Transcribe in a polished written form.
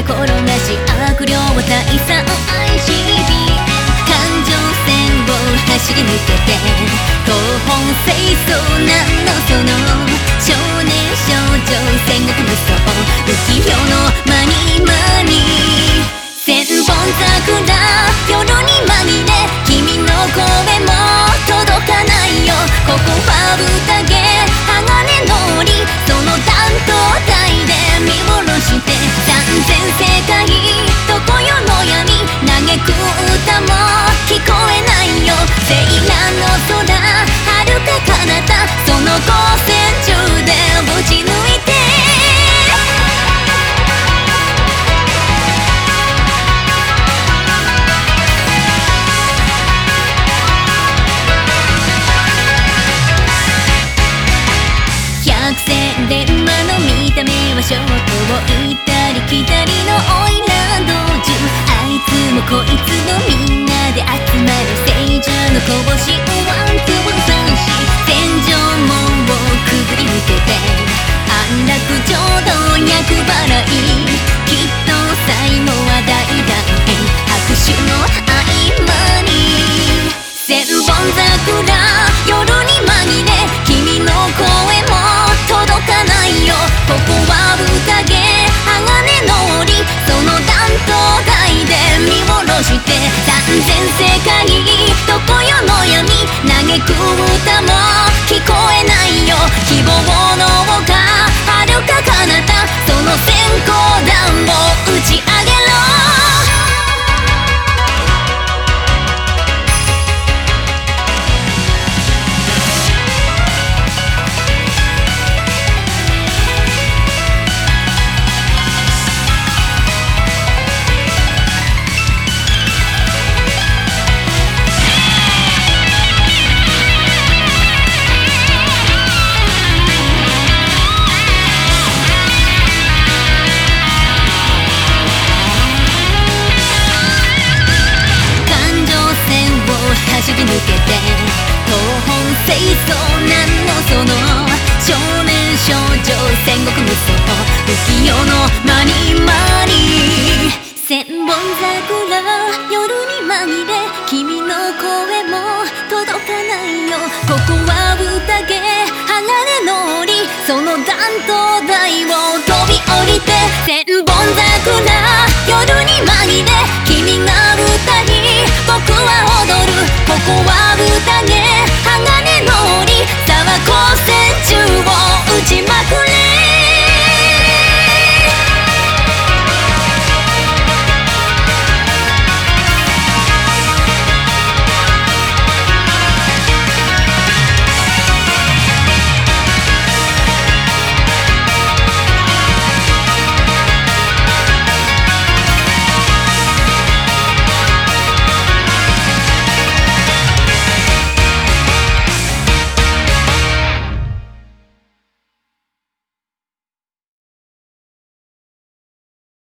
転がし悪霊退散 ICBM 環状線を走り抜けて東本清掃なんのその少年少女戦国無双不器用のマニマニ千本桜夜に紛れ君の声も届かないよここは宴鋼の檻その担当台で見下ろして三千世界どこよの闇嘆く歌も聞こえないよ聖夜の空遥か彼方その光線中でぶち抜いて電話の見た目はショートを行ったり来たりのオイラ道中あいつもこいつもみんなで集まる聖女のこぼしをワンツー三四天井門をくぐり抜けて安楽浄土厄払いきっと最後は大団円拍手の合間に千本桜夜に紛れ君の声も届かないよここは宴鋼の檻その担当台で見下ろして三千世界どこよの闇嘆く歌も聞こえないよ希望の丘遥か彼方その閃光弾を打ち上げろ走り抜けて東本清掃なんのその少年少女戦国無双不器用のマニマニ千本桜夜に紛れ君の声も届かないよここは宴鋼の檻その担当台を飛び降りて千本桜